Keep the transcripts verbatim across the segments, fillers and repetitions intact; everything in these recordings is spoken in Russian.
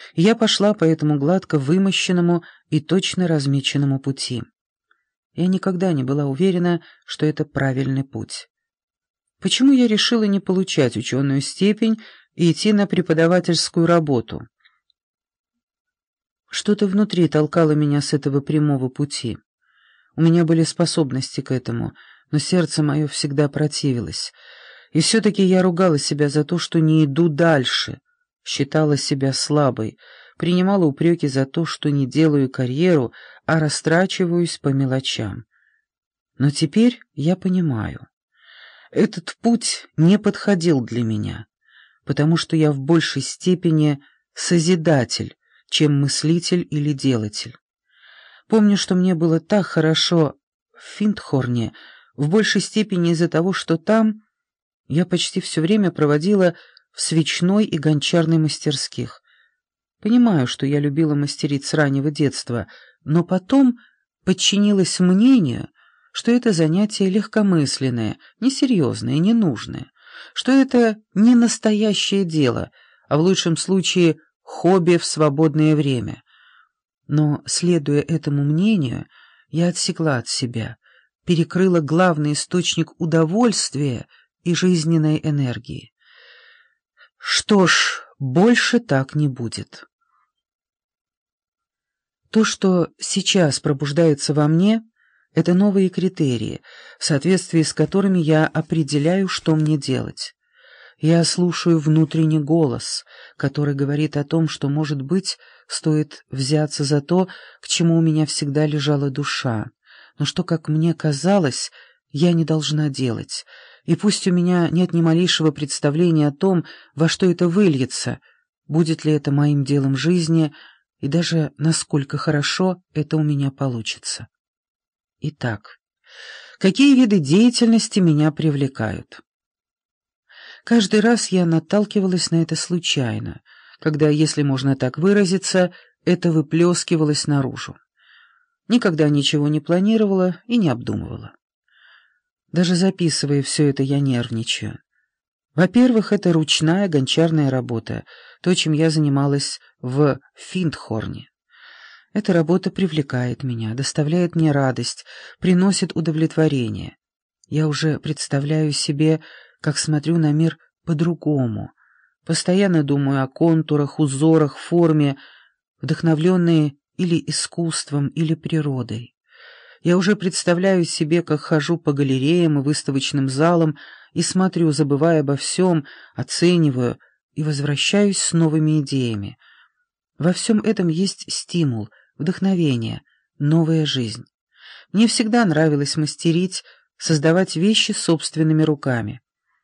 И я пошла по этому гладко вымощенному и точно размеченному пути. Я никогда не была уверена, что это правильный путь. Почему я решила не получать ученую степень и идти на преподавательскую работу? Что-то внутри толкало меня с этого прямого пути. У меня были способности к этому, но сердце мое всегда противилось. И все-таки я ругала себя за то, что не иду дальше, считала себя слабой, принимала упреки за то, что не делаю карьеру, а растрачиваюсь по мелочам. Но теперь я понимаю. Этот путь не подходил для меня, потому что я в большей степени созидатель, чем мыслитель или делатель. Помню, что мне было так хорошо в Финдхорне, в большей степени из-за того, что там я почти все время проводила в свечной и гончарной мастерских. Понимаю, что я любила мастерить с раннего детства, но потом подчинилась мнению, что это занятие легкомысленное, несерьезное, ненужное, что это не настоящее дело, а в лучшем случае хобби в свободное время. Но, следуя этому мнению, я отсекла от себя, перекрыла главный источник удовольствия и жизненной энергии. Что ж, больше так не будет. То, что сейчас пробуждается во мне, это новые критерии, в соответствии с которыми я определяю, что мне делать. Я слушаю внутренний голос, который говорит о том, что, может быть, стоит взяться за то, к чему у меня всегда лежала душа, но что, как мне казалось, я не должна делать, и пусть у меня нет ни малейшего представления о том, во что это выльется, будет ли это моим делом жизни, и даже насколько хорошо это у меня получится. Итак, какие виды деятельности меня привлекают? Каждый раз я наталкивалась на это случайно, когда, если можно так выразиться, это выплескивалось наружу. Никогда ничего не планировала и не обдумывала. Даже записывая все это, я нервничаю. Во-первых, это ручная гончарная работа, то, чем я занималась в Финдхорне. Эта работа привлекает меня, доставляет мне радость, приносит удовлетворение. Я уже представляю себе, как смотрю на мир по-другому, постоянно думаю о контурах, узорах, форме, вдохновленные или искусством, или природой. Я уже представляю себе, как хожу по галереям и выставочным залам и смотрю, забывая обо всем, оцениваю и возвращаюсь с новыми идеями. Во всем этом есть стимул, вдохновение, новая жизнь. Мне всегда нравилось мастерить, создавать вещи собственными руками.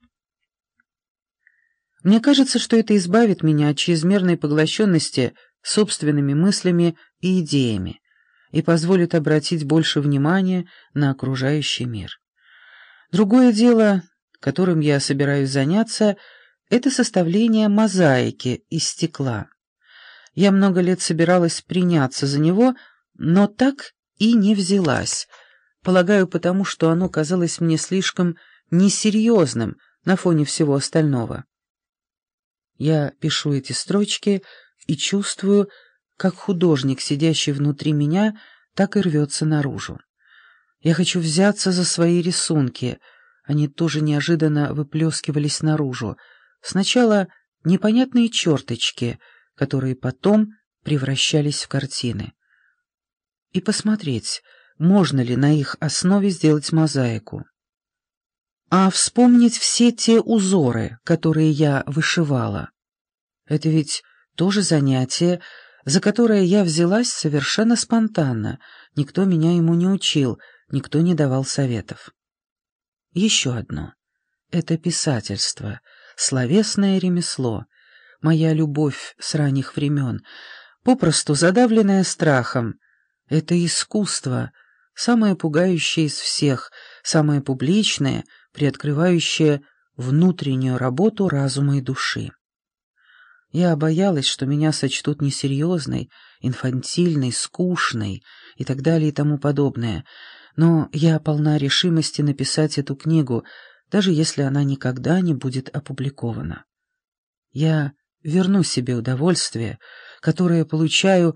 Мне кажется, что это избавит меня от чрезмерной поглощенности собственными мыслями и идеями и позволит обратить больше внимания на окружающий мир. Другое дело, которым я собираюсь заняться, это составление мозаики из стекла. Я много лет собиралась приняться за него, но так и не взялась. Полагаю, потому что оно казалось мне слишком несерьезным на фоне всего остального. Я пишу эти строчки и чувствую, как художник, сидящий внутри меня, так и рвется наружу. Я хочу взяться за свои рисунки. Они тоже неожиданно выплескивались наружу. Сначала непонятные черточки, которые потом превращались в картины. И посмотреть, можно ли на их основе сделать мозаику. А вспомнить все те узоры, которые я вышивала. Это ведь тоже занятие, за которое я взялась совершенно спонтанно. Никто меня ему не учил, никто не давал советов. Еще одно. Это писательство, словесное ремесло, моя любовь с ранних времен, попросту задавленная страхом. Это искусство, самое пугающее из всех, самое публичное, приоткрывающее внутреннюю работу разума и души. Я боялась, что меня сочтут несерьезной, инфантильной, скучной и так далее и тому подобное, но я полна решимости написать эту книгу, даже если она никогда не будет опубликована. Я верну себе удовольствие, которое получаю